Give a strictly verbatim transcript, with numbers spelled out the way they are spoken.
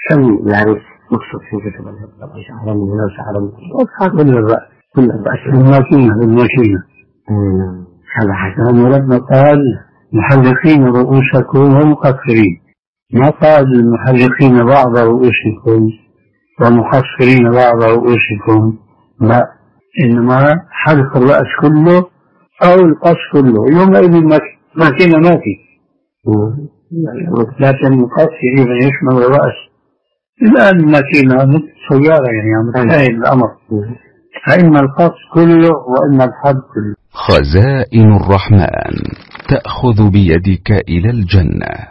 كم يعني مقصود في كتب الهبة شعر من هنا وشعر من هنا كل الرأس كل الرأس الماكينة بالماكينة. هذا حسن. ولما قال محلقين رؤوسكم ومقصرين، ما قال المحلقين بعض رؤوسكم ومقصرين بعض رؤوسكم، لا، إنما حلق الرأس كله أو القص كله. يومئذ ماكينة ماكي، لكن القص يجب أن يشمل الرأس. الآن الماكينة سيارة يعني متساهل الأمر، فإما القص كله وإما الحد كله. خزائن الرحمن تأخذ بيدك إلى الجنة.